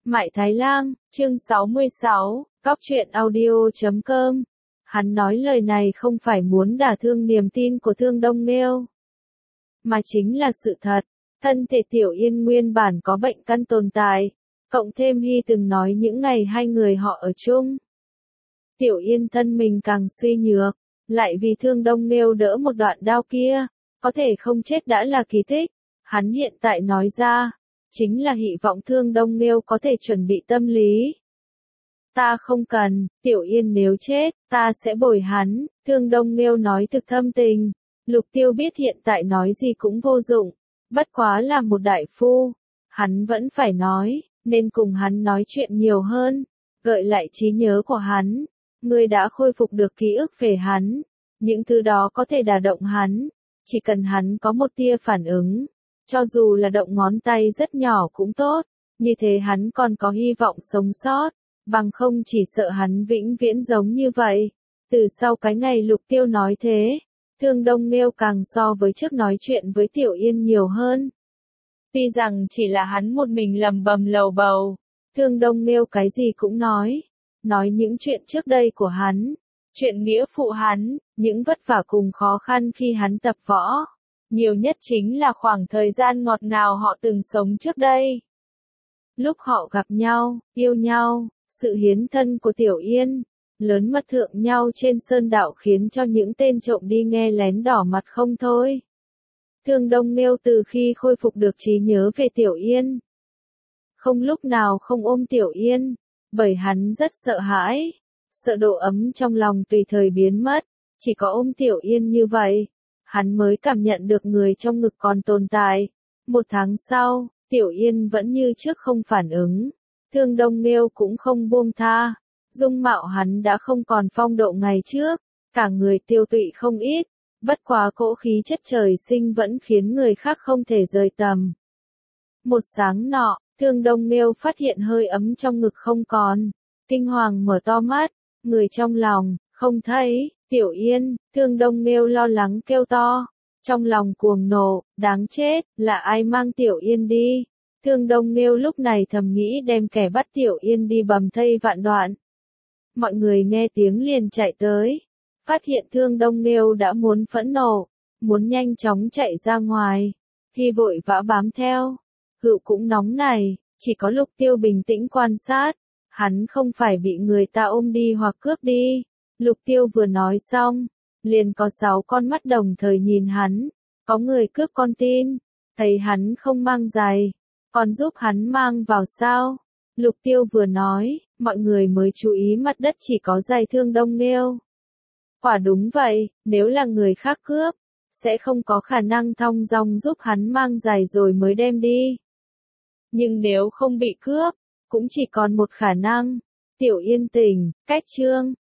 Mại Thái Lang, chương 66, Cóc truyện audio.com. Hắn nói lời này không phải muốn đả thương niềm tin của Thương Đông Nghêu, mà chính là sự thật. Thân thể Tiểu Yên nguyên bản có bệnh căn tồn tại, cộng thêm Hy từng nói những ngày hai người họ ở chung, Tiểu Yên thân mình càng suy nhược, lại vì Thương Đông Nghêu đỡ một đoạn đao kia, có thể không chết đã là kỳ tích. Hắn hiện tại nói ra, chính là hy vọng Thương Đông Nghêu có thể chuẩn bị tâm lý. Ta không cần, Tiểu Yên nếu chết, ta sẽ bồi hắn. Thương Đông Nghêu nói thực thâm tình. Lục Tiêu biết hiện tại nói gì cũng vô dụng, bất quá là một đại phu, hắn vẫn phải nói, nên cùng hắn nói chuyện nhiều hơn, gợi lại trí nhớ của hắn. Ngươi đã khôi phục được ký ức về hắn, những thứ đó có thể đả động hắn, chỉ cần hắn có một tia phản ứng, cho dù là động ngón tay rất nhỏ cũng tốt, như thế hắn còn có hy vọng sống sót, bằng không chỉ sợ hắn vĩnh viễn giống như vậy. Từ sau cái ngày Lục Tiêu nói thế, Thương Đông Nghêu càng so với trước nói chuyện với Tiểu Yên nhiều hơn. Tuy rằng chỉ là hắn một mình lầm bầm lầu bầu, Thương Đông Nghêu cái gì cũng nói những chuyện trước đây của hắn, chuyện nghĩa phụ hắn, những vất vả cùng khó khăn khi hắn tập võ. Nhiều nhất chính là khoảng thời gian ngọt ngào họ từng sống trước đây. Lúc họ gặp nhau, yêu nhau, sự hiến thân của Tiểu Yên, lớn mật thượng nhau trên sơn đạo khiến cho những tên trộm đi nghe lén đỏ mặt không thôi. Thương Đông Nghêu từ khi khôi phục được trí nhớ về Tiểu Yên, không lúc nào không ôm Tiểu Yên, bởi hắn rất sợ hãi, sợ độ ấm trong lòng tùy thời biến mất, chỉ có ôm Tiểu Yên như vậy, hắn mới cảm nhận được người trong ngực còn tồn tại. Một tháng sau, Tiểu Yên vẫn như trước không phản ứng, Thương Đông Nghêu cũng không buông tha, dung mạo hắn đã không còn phong độ ngày trước, cả người tiêu tụy không ít, bất quá cỗ khí chất trời sinh vẫn khiến người khác không thể rời tầm. Một sáng nọ, Thương Đông Nghêu phát hiện hơi ấm trong ngực không còn, kinh hoàng mở to mắt, người trong lòng, không thấy. Tiểu Yên, Thương Đông Nghêu lo lắng kêu to, trong lòng cuồng nộ, đáng chết, là ai mang Tiểu Yên đi? Thương Đông Nghêu lúc này thầm nghĩ đem kẻ bắt Tiểu Yên đi bầm thây vạn đoạn. Mọi người nghe tiếng liền chạy tới, phát hiện Thương Đông Nghêu đã muốn phẫn nộ, muốn nhanh chóng chạy ra ngoài, Hy vội vã bám theo. Hựu cũng nóng này, chỉ có Lục Tiêu bình tĩnh quan sát, hắn không phải bị người ta ôm đi hoặc cướp đi. Lục Tiêu vừa nói xong, liền có 6 con mắt đồng thời nhìn hắn, có người cướp con tin, thấy hắn không mang giày, còn giúp hắn mang vào sao? Lục Tiêu vừa nói, mọi người mới chú ý mặt đất chỉ có giày Thương Đông Nghêu. Quả đúng vậy, nếu là người khác cướp, sẽ không có khả năng thong dong giúp hắn mang giày rồi mới đem đi. Nhưng nếu không bị cướp, cũng chỉ còn một khả năng, Tiểu Yên tỉnh, cách chương.